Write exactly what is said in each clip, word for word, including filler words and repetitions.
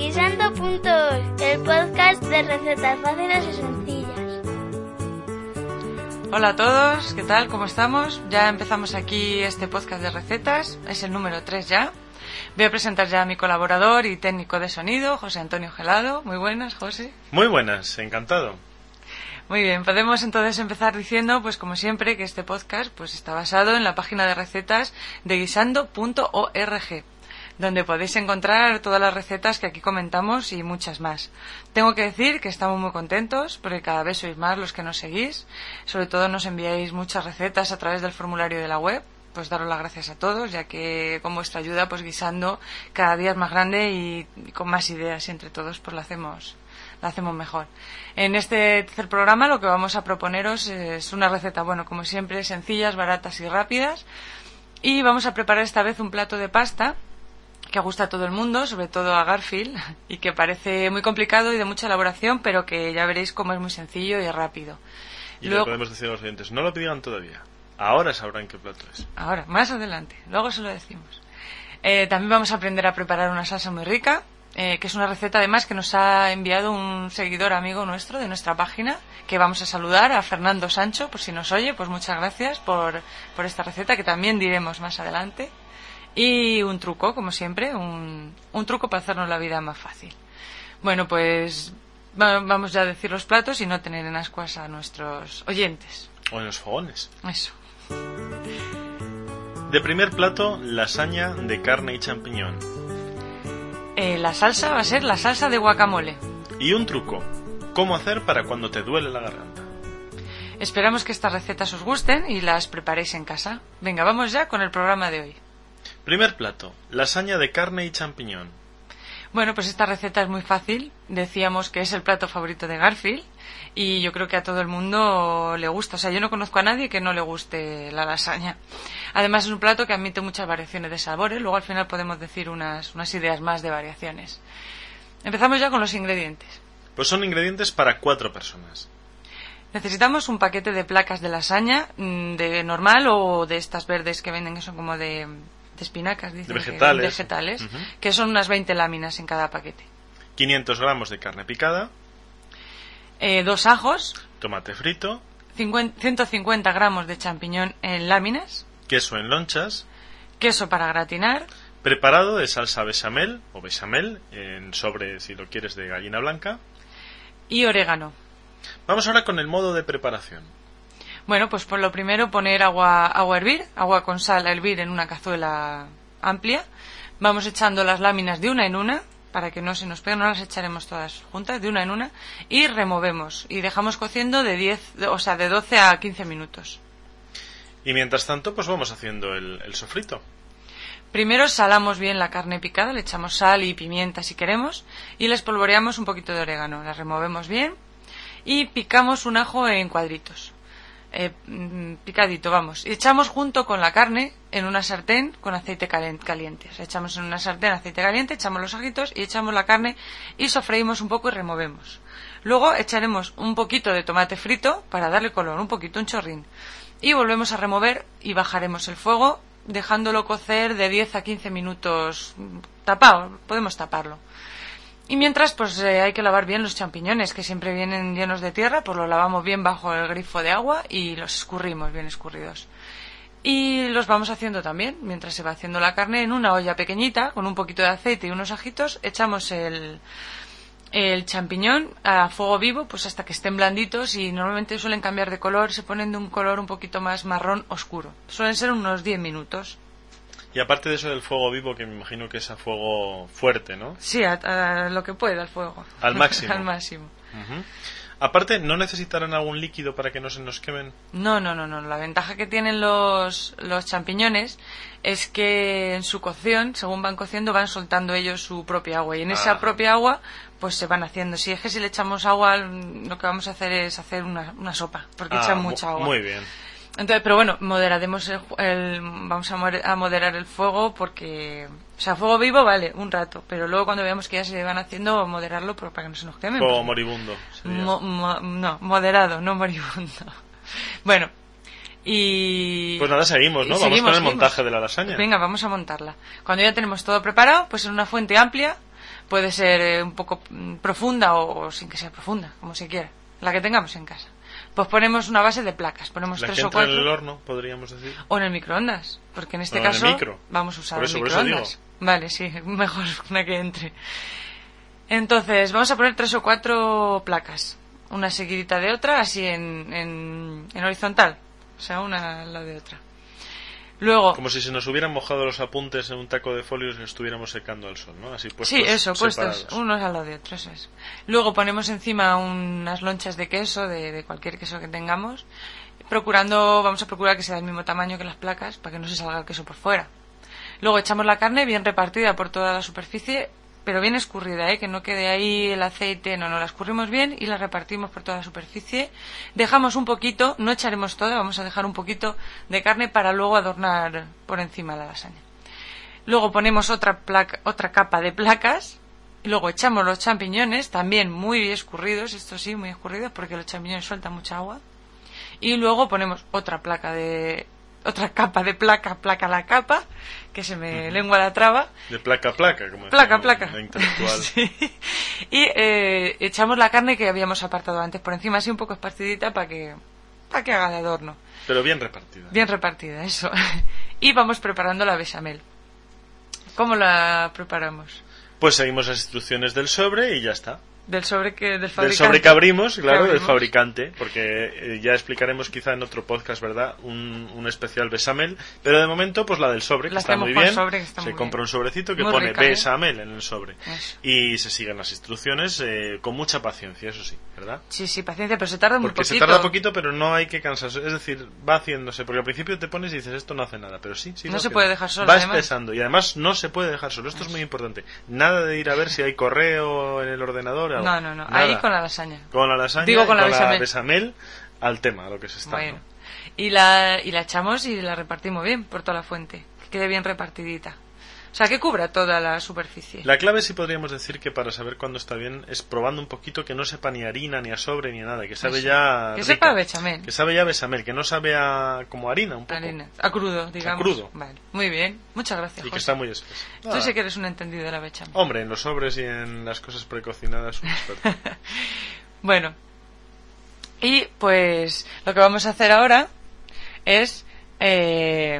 Guisando punto es, el podcast de recetas fáciles y sencillas. Hola a todos, ¿qué tal? ¿Cómo estamos? Ya empezamos aquí este podcast de recetas, es el número tres ya. Voy a presentar ya a mi colaborador y técnico de sonido, José Antonio Gelado. Muy buenas, José. Muy buenas, encantado. Muy bien, podemos entonces empezar diciendo, pues como siempre, que este podcast pues está basado en la página de recetas de guisando punto org, donde podéis encontrar todas las recetas que aquí comentamos y muchas más. Tengo que decir que estamos muy contentos porque cada vez sois más los que nos seguís, sobre todo nos enviáis muchas recetas a través del formulario de la web. Pues daros las gracias a todos, ya que con vuestra ayuda, pues guisando cada día es más grande y, y con más ideas, y entre todos pues lo hacemos, lo hacemos mejor. En este tercer programa lo que vamos a proponeros es una receta, bueno, como siempre, sencillas, baratas y rápidas. Y vamos a preparar esta vez un plato de pasta que gusta a todo el mundo, sobre todo a Garfield, y que parece muy complicado y de mucha elaboración, pero que ya veréis cómo es muy sencillo y rápido. Y Luego, le podemos decir a los oyentes, no lo pidan todavía. Ahora sabrán qué plato es. Ahora, más adelante. Luego se lo decimos. Eh, también vamos a aprender a preparar una salsa muy rica, eh, que es una receta además que nos ha enviado un seguidor amigo nuestro de nuestra página, que vamos a saludar a Fernando Sancho, por si nos oye, pues muchas gracias por, por esta receta, que también diremos más adelante. Y un truco, como siempre, un, un truco para hacernos la vida más fácil. Bueno, pues vamos ya a decir los platos y no tener en ascuas a nuestros oyentes. O en los fogones. Eso. De primer plato, lasaña de carne y champiñón. Eh, la salsa va a ser la salsa de guacamole. Y un truco, cómo hacer para cuando te duele la garganta. Esperamos que estas recetas os gusten y las preparéis en casa. Venga, vamos ya con el programa de hoy. Primer plato, lasaña de carne y champiñón. Bueno, pues esta receta es muy fácil. Decíamos que es el plato favorito de Garfield y yo creo que a todo el mundo le gusta. O sea, yo no conozco a nadie que no le guste la lasaña. Además es un plato que admite muchas variaciones de sabores. Luego al final podemos decir unas, unas ideas más de variaciones. Empezamos ya con los ingredientes. Pues son ingredientes para cuatro personas. Necesitamos un paquete de placas de lasaña, de normal o de estas verdes que venden, que son como de... de espinacas, dicen, de vegetales, que, vegetales uh-huh. que son unas veinte láminas en cada paquete. quinientos gramos de carne picada, eh, dos ajos, tomate frito, ciento cincuenta gramos de champiñón en láminas, queso en lonchas, queso para gratinar, preparado de salsa bechamel o bechamel en sobre, si lo quieres, de gallina blanca, y orégano. Vamos ahora con el modo de preparación. Bueno, pues por lo primero poner agua, agua a hervir, agua con sal a hervir en una cazuela amplia. Vamos echando las láminas de una en una, para que no se nos peguen, no las echaremos todas juntas, de una en una, y removemos, y dejamos cociendo de diez, o sea, de doce a quince minutos. Y mientras tanto, pues vamos haciendo el, el sofrito. Primero salamos bien la carne picada, le echamos sal y pimienta si queremos, y le espolvoreamos un poquito de orégano, la removemos bien, y picamos un ajo en cuadritos. Eh, picadito, vamos, y echamos junto con la carne en una sartén con aceite caliente. O sea, echamos en una sartén aceite caliente, echamos los ajitos y echamos la carne y sofreímos un poco y removemos. Luego echaremos un poquito de tomate frito para darle color, un poquito, un chorrín, y volvemos a remover y bajaremos el fuego dejándolo cocer de diez a quince minutos tapado, podemos taparlo. Y mientras, pues eh, hay que lavar bien los champiñones, que siempre vienen llenos de tierra, pues los lavamos bien bajo el grifo de agua y los escurrimos bien escurridos. Y los vamos haciendo también, mientras se va haciendo la carne, en una olla pequeñita, con un poquito de aceite y unos ajitos, echamos el, el champiñón a fuego vivo, pues hasta que estén blanditos, y normalmente suelen cambiar de color, se ponen de un color un poquito más marrón oscuro. Suelen ser unos diez minutos. Y aparte de eso del fuego vivo, que me imagino que es a fuego fuerte, ¿no? Sí, a, a lo que pueda, al fuego. Al máximo. Al máximo. Uh-huh. Aparte, ¿no necesitarán algún líquido para que no se nos quemen? No, no, no, no. La ventaja que tienen los, los champiñones es que en su cocción, según van cociendo, van soltando ellos su propia agua. Y en ah. esa propia agua, pues se van haciendo. Si es que si le echamos agua, lo que vamos a hacer es hacer una, una sopa, porque ah, echan mucha agua. Muy bien. Entonces, pero bueno, moderaremos el, el, vamos a moderar el fuego porque, o sea, fuego vivo vale un rato, pero luego cuando veamos que ya se van haciendo, moderarlo para que no se nos quemen. Fuego pues, moribundo. Mo, mo, no, moderado, no moribundo. Bueno, y... Pues nada, seguimos, ¿no? Vamos seguimos, con el seguimos. montaje de la lasaña. Venga, vamos a montarla. Cuando ya tenemos todo preparado, pues en una fuente amplia Puede ser eh, un poco mm, profunda o, o sin que sea profunda, como se quiera, la que tengamos en casa. Pues ponemos una base de placas, ponemos la tres que o entra cuatro. en el horno, podríamos decir. O en el microondas, porque en este no, caso en el micro. vamos a usar por eso, el por eso microondas. digo. Vale, sí, mejor una que entre. Entonces, vamos a poner tres o cuatro placas, una seguidita de otra, así en, en, en horizontal, o sea, una al lado de otra. Luego, como si se nos hubieran mojado los apuntes en un taco de folios y estuviéramos secando al sol, ¿no? Así puestos. Sí, eso, puestos separados. unos al lado de otros. Eso es. Luego ponemos encima unas lonchas de queso, de, de cualquier queso que tengamos, procurando, vamos a procurar que sea del mismo tamaño que las placas para que no se salga el queso por fuera. Luego echamos la carne bien repartida por toda la superficie, pero bien escurrida, ¿eh? Que no quede ahí el aceite, no, no, la escurrimos bien y la repartimos por toda la superficie. Dejamos un poquito, no echaremos toda, vamos a dejar un poquito de carne para luego adornar por encima la lasaña. Luego ponemos otra placa, otra capa de placas, y luego echamos los champiñones, también muy escurridos, esto sí, muy escurridos, porque los champiñones sueltan mucha agua. Y luego ponemos otra placa de... otra capa de placa, placa la capa, que se me uh-huh. lengua la traba. De placa a placa, como placa, placa. La intelectual. Sí. Y eh, echamos la carne que habíamos apartado antes por encima, así un poco esparcidita para que, para que haga de adorno. Pero bien repartida. Bien repartida, eso. Y vamos preparando la bechamel. ¿Cómo la preparamos? Pues seguimos las instrucciones del sobre y ya está. Del sobre que del fabricante. Del sobre que abrimos, claro, abrimos. del fabricante, porque eh, ya explicaremos quizá en otro podcast, ¿verdad? Un, un especial bechamel, pero de momento pues la del sobre, que la está muy con bien. Sobre, que está se muy compra bien. un sobrecito que muy pone rica, ¿eh? bechamel en el sobre. Eso. Y se siguen las instrucciones eh, con mucha paciencia, eso sí, ¿verdad? Sí, sí, paciencia, pero se tarda muy porque poquito. Porque se tarda poquito, pero no hay que cansarse, es decir, va haciéndose, porque al principio te pones y dices esto no hace nada, pero sí, sí. No se haciendo. puede dejar solo, Va además. espesando, y además no se puede dejar solo, esto es muy importante. Nada de ir a ver si hay correo en el ordenador. No, no, no, nada. Ahí con la lasaña. Con la lasaña, Digo, con, y la, con bechamel. la bechamel al tema, a lo que se está. Bueno. ¿no? Y la, y la echamos y la repartimos bien por toda la fuente, que quede bien repartidita. O sea, que cubra toda la superficie. La clave sí podríamos decir que para saber cuándo está bien es probando un poquito que no sepa ni harina, ni a sobre, ni a nada, que sabe Eso. ya... Que rica, sepa bechamel. Que sabe ya bechamel, que no sabe a, como harina un poco. Harina. A crudo, digamos. A crudo. Vale. Muy bien. Muchas gracias, Y José. que está muy espesa. Tú Ah. sí que eres un entendido de la bechamel. Hombre, en los sobres y en las cosas precocinadas un experto. Bueno. Y pues lo que vamos a hacer ahora es eh,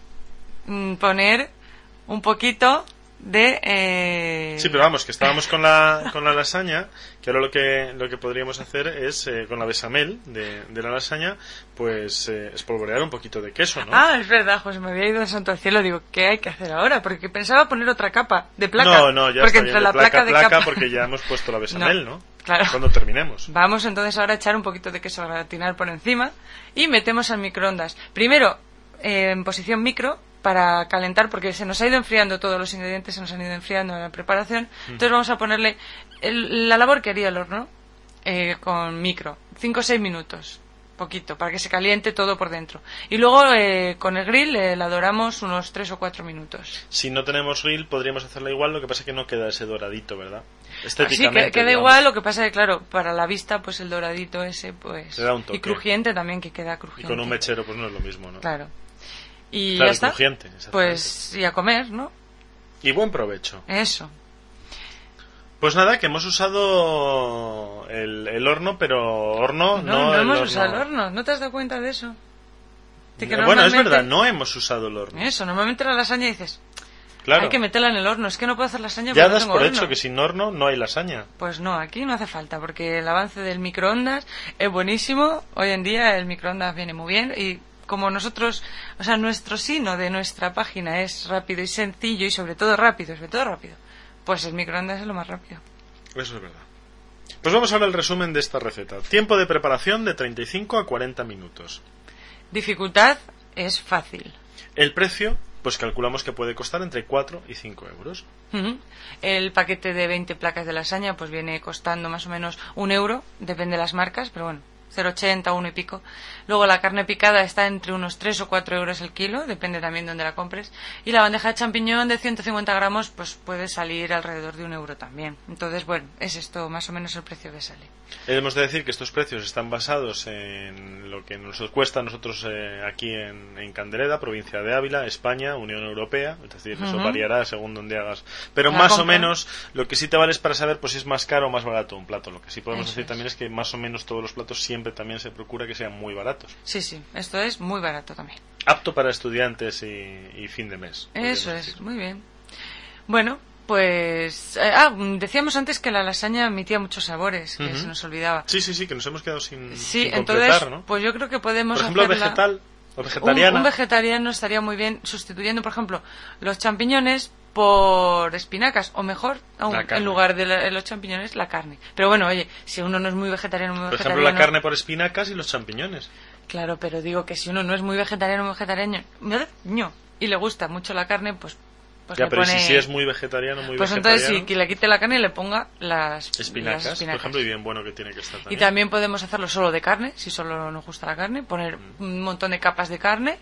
poner un poquito de... Eh... Sí, pero vamos, que estábamos con la, con la lasaña, que ahora lo que, lo que podríamos hacer es, eh, con la bechamel de, de la lasaña, pues eh, espolvorear un poquito de queso, ¿no? Ah, es verdad, José, me había ido de santo al cielo. Digo, ¿qué hay que hacer ahora? Porque pensaba poner otra capa de placa. No, no, ya porque está entre bien, de la placa placa a de placa, capa... porque ya hemos puesto la bechamel, ¿no? ¿no? Claro. Cuando terminemos. Vamos entonces ahora a echar un poquito de queso gratinar por encima y metemos al microondas. Primero, eh, en posición micro, para calentar, porque se nos ha ido enfriando todos los ingredientes, se nos han ido enfriando en la preparación. Entonces vamos a ponerle el, la labor que haría el horno eh, con micro, cinco o seis minutos, poquito, para que se caliente todo por dentro. Y luego eh, con el grill eh, la doramos unos tres o cuatro minutos. Si no tenemos grill podríamos hacerla igual, lo que pasa es que no queda ese doradito, ¿verdad? Sí, Estéticamente. que, queda digamos. igual, lo que pasa es que claro, para la vista pues el doradito ese pues... Le da un toque. Y crujiente también, que queda Y crujiente. con un mechero pues no es lo mismo, ¿no? Claro. Y Claro, ya está. crujiente, exactamente. Pues y a comer, ¿no? Y buen provecho. Eso. Pues nada, que hemos usado el, el horno, pero horno No, no, no, el hemos horno. usado el horno. ¿No te has dado cuenta de eso? De que Bueno, es normalmente- verdad, no hemos usado el horno. Eso, normalmente la lasaña dices, Claro. hay que meterla en el horno. Es que no puedo hacer lasaña Ya porque no das tengo por horno. hecho que sin horno no hay lasaña. Pues no, aquí no hace falta, porque el avance del microondas es buenísimo. Hoy en día el microondas viene muy bien y como nosotros, o sea, nuestro sino de nuestra página es rápido y sencillo y sobre todo rápido, sobre todo rápido, pues el microondas es lo más rápido. Eso es verdad. Pues vamos ahora al resumen de esta receta. Tiempo de preparación de treinta y cinco a cuarenta minutos. Dificultad es fácil. El precio, pues calculamos que puede costar entre cuatro y cinco euros. Ujú. El paquete de veinte placas de lasaña pues viene costando más o menos un euro, depende de las marcas, pero bueno, cero coma ochenta, uno y pico. Luego la carne picada está entre unos tres o cuatro euros el kilo, depende también de dónde la compres. Y la bandeja de champiñón de ciento cincuenta gramos pues puede salir alrededor de un euro también. Entonces, bueno, es esto más o menos el precio que sale. Hemos de decir que estos precios están basados en lo que nos cuesta a nosotros eh, aquí en, en Candeleda, provincia de Ávila, España, Unión Europea, es decir, eso uh-huh. variará según donde hagas. Pero la más compra. O menos, lo que sí te vale es para saber pues si es más caro o más barato un plato. Lo que sí podemos eso decir es. También es que más o menos todos los platos siempre también se procura que sean muy baratos. Sí, sí, esto es muy barato también. Apto para estudiantes y, y fin de mes. Eso es, decir. Muy bien. Bueno, pues... Eh, ah, decíamos antes que la lasaña emitía muchos sabores, que uh-huh. se nos olvidaba. Sí, sí, sí, que nos hemos quedado sin, sí, sin entonces, completar, ¿no? Pues yo creo que podemos Por ejemplo, hacerla... vegetal o vegetariana. Un, un vegetariano estaría muy bien sustituyendo, por ejemplo, los champiñones por espinacas, o mejor, aún, en lugar de la, los champiñones, la carne. Pero bueno, oye, si uno no es muy vegetariano, muy por vegetariano... ejemplo, la carne por espinacas y los champiñones. Claro, pero digo que si uno no es muy vegetariano, muy vegetariano, no, y le gusta mucho la carne, pues... Pues ya, pero pone... si, si es muy vegetariano, muy pues vegetariano... Pues entonces sí, que le quite la carne y le ponga las espinacas, las espinacas, por ejemplo, y bien bueno que tiene que estar también. Y también podemos hacerlo solo de carne, si solo nos gusta la carne, poner mm. un montón de capas de carne,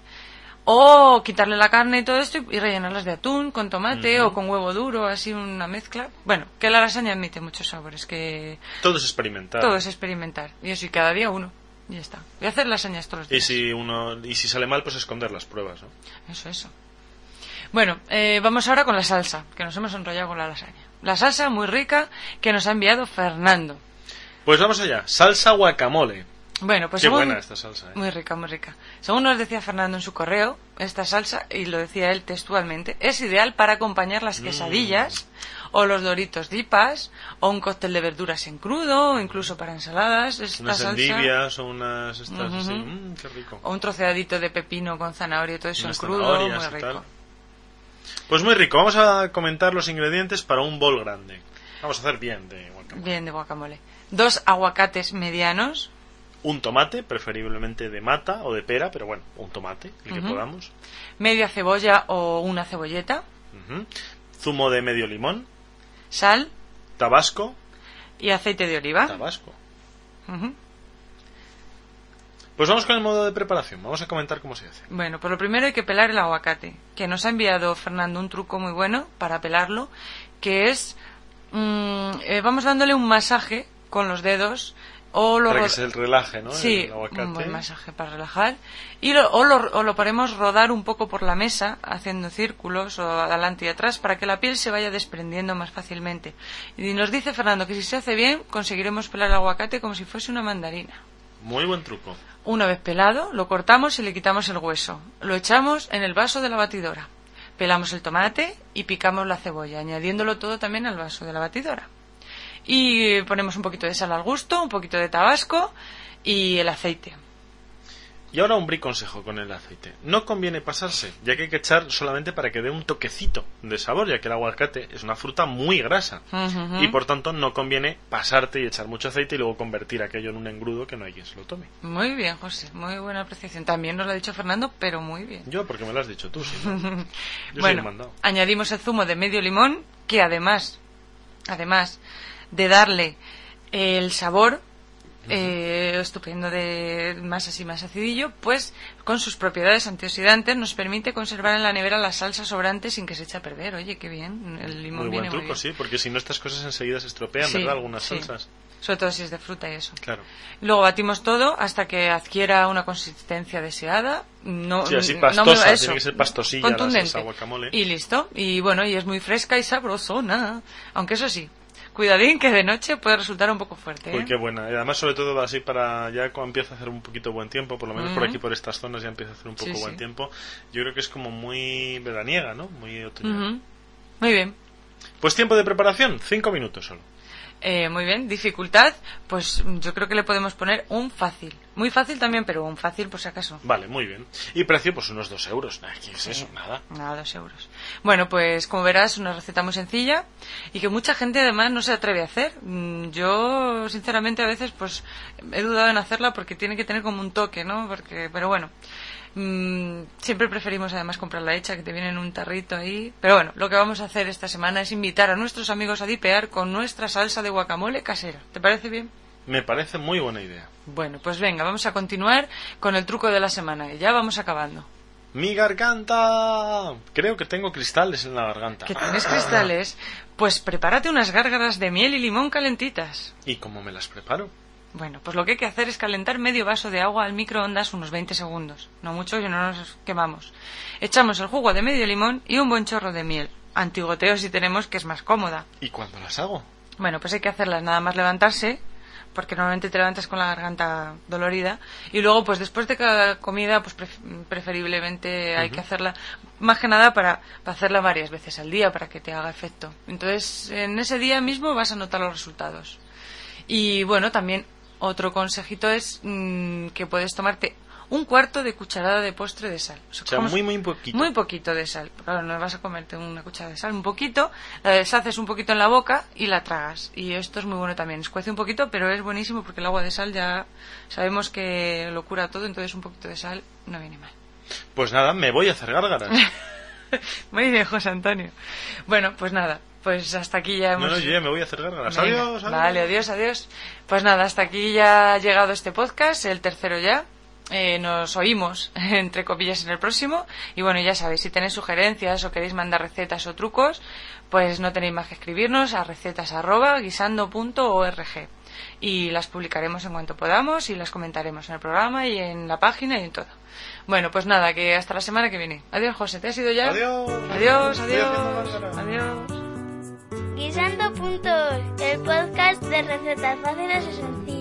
o quitarle la carne y todo esto y rellenarlas de atún, con tomate uh-huh. o con huevo duro, así una mezcla. Bueno, que la lasaña admite muchos sabores, que... Todo es experimentar. Todo es experimentar, y eso, y cada día uno. Y ya está. Voy a hacer lasañas todos los días. Y si, uno, y si sale mal, pues esconder las pruebas, ¿no? Eso, eso. Bueno, eh, vamos ahora con la salsa, que nos hemos enrollado con la lasaña. La salsa muy rica que nos ha enviado Fernando. Pues vamos allá. Salsa guacamole. Bueno, pues Qué según... buena esta salsa, ¿eh? Muy rica, muy rica. Según nos decía Fernando en su correo, esta salsa, y lo decía él textualmente, es ideal para acompañar las quesadillas mm. o los doritos dipas o un cóctel de verduras en crudo o incluso para ensaladas. Esta unas salsa... endivias o unas estas uh-huh. así. Mm, qué rico. O un troceadito de pepino con zanahoria y todo eso unas en crudo, muy rico. Pues muy rico. Vamos a comentar los ingredientes para un bol grande. Vamos a hacer bien de guacamole. Bien de guacamole. Dos aguacates medianos. Un tomate, preferiblemente de mata o de pera, pero bueno, un tomate, el uh-huh. que podamos. Media cebolla o una cebolleta. Uh-huh. Zumo de medio limón. Sal. Tabasco. Y aceite de oliva. Tabasco. Uh-huh. Pues vamos con el modo de preparación. Vamos a comentar cómo se hace. Bueno, pues lo primero hay que pelar el aguacate, que nos ha enviado Fernando un truco muy bueno para pelarlo, que es mmm, eh, vamos dándole un masaje con los dedos o lo para ro- que se relaje, ¿no? Sí, el aguacate. Un buen masaje para relajar y lo, o, lo, o lo podemos rodar un poco por la mesa haciendo círculos o adelante y atrás para que la piel se vaya desprendiendo más fácilmente. Y nos dice Fernando que si se hace bien conseguiremos pelar el aguacate como si fuese una mandarina. Muy buen truco. Una vez pelado, lo cortamos y le quitamos el hueso. Lo echamos en el vaso de la batidora. Pelamos el tomate y picamos la cebolla, añadiéndolo todo también al vaso de la batidora. Y ponemos un poquito de sal al gusto, un poquito de tabasco y el aceite. Y ahora un briconsejo con el aceite. No conviene pasarse, ya que hay que echar solamente para que dé un toquecito de sabor, ya que el aguacate es una fruta muy grasa. Uh-huh. Y por tanto no conviene pasarte y echar mucho aceite y luego convertir aquello en un engrudo que no hay quien se lo tome. Muy bien, José, muy buena apreciación. También nos lo ha dicho Fernando, pero muy bien. Yo, porque me lo has dicho tú, sí, ¿no? Yo bueno, soy el mandado. Añadimos el zumo de medio limón, que además, además de darle el sabor Eh, estupendo de más así más acidillo, pues con sus propiedades antioxidantes nos permite conservar en la nevera la salsa sobrante sin que se eche a perder. Oye, qué bien, el limón muy viene buen truco, muy bien. Sí, porque si no estas cosas enseguida se estropean, sí, ¿verdad? Algunas sí. salsas. Sobre todo si es de fruta y eso. Claro. Luego batimos todo hasta que adquiera una consistencia deseada. No, sí, así no pastosa, me, eso, tiene que ser pastosilla contundente. la salsa guacamole. Y listo. Y bueno, y es muy fresca y sabrosona. Aunque eso sí, cuidadín que de noche puede resultar un poco fuerte, ¿eh? Uy, qué buena. Y además, sobre todo, así para ya cuando empieza a hacer un poquito buen tiempo, por lo menos uh-huh. por aquí, por estas zonas, ya empieza a hacer un poco sí, buen sí. tiempo. Yo creo que es como muy veraniega, ¿no? Muy otoñal. Uh-huh. Muy bien. Pues tiempo de preparación, cinco minutos solo. Eh, muy bien. Dificultad, pues yo creo que le podemos poner un fácil. Muy fácil también, pero un fácil por si acaso. Vale, muy bien. Y precio, pues unos dos euros. ¿Qué es sí. eso? Nada. Nada, dos euros. Bueno, pues como verás, una receta muy sencilla y que mucha gente además no se atreve a hacer. Yo, sinceramente, a veces pues he dudado en hacerla porque tiene que tener como un toque, ¿no? Porque, pero bueno. Mm, siempre preferimos además comprarla hecha, que te viene en un tarrito ahí. Pero bueno, lo que vamos a hacer esta semana es invitar a nuestros amigos a dipear con nuestra salsa de guacamole casera. ¿Te parece bien? Me parece muy buena idea. Bueno, pues venga, vamos a continuar con el truco de la semana y ya vamos acabando. ¡Mi garganta! Creo que tengo cristales en la garganta. ¿Que tienes cristales? Pues prepárate unas gárgaras de miel y limón calentitas. ¿Y cómo me las preparo? Bueno, pues lo que hay que hacer es calentar medio vaso de agua al microondas unos veinte segundos. No mucho, y no nos quemamos. Echamos el jugo de medio limón y un buen chorro de miel. Antigoteo si tenemos, que es más cómoda. ¿Y cuándo las hago? Bueno, pues hay que hacerlas nada más levantarse, porque normalmente te levantas con la garganta dolorida, y luego pues después de cada comida pues preferiblemente hay uh-huh. que hacerla más que nada para, para hacerla varias veces al día para que te haga efecto. Entonces en ese día mismo vas a notar los resultados. Y bueno, también otro consejito es mmm, que puedes tomarte un cuarto de cucharada de postre de sal. O sea, o sea muy, muy poquito. Muy poquito de sal. Claro, no vas a comerte una cucharada de sal, un poquito, la deshaces un poquito en la boca y la tragas. Y esto es muy bueno también. Escuece un poquito, pero es buenísimo porque el agua de sal ya sabemos que lo cura todo, entonces un poquito de sal no viene mal. Pues nada, me voy a hacer gárgaras. Muy bien, José Antonio. Bueno, pues nada. Pues hasta aquí ya hemos... No, no, yo ya me voy a hacer gárgaras. Adiós, adiós. Vale, adiós, adiós. Pues nada, hasta aquí ya ha llegado este podcast, el tercero ya. Eh, nos oímos, entre comillas, en el próximo. Y bueno, ya sabéis, si tenéis sugerencias o queréis mandar recetas o trucos, pues no tenéis más que escribirnos a recetas arroba guisando punto org. Y las publicaremos en cuanto podamos y las comentaremos en el programa y en la página y en todo. Bueno, pues nada, que hasta la semana que viene. Adiós, José, ¿te has ido ya? Adiós. Adiós, adiós. Adiós. Guisando punto org, el podcast de recetas fáciles y sencillas.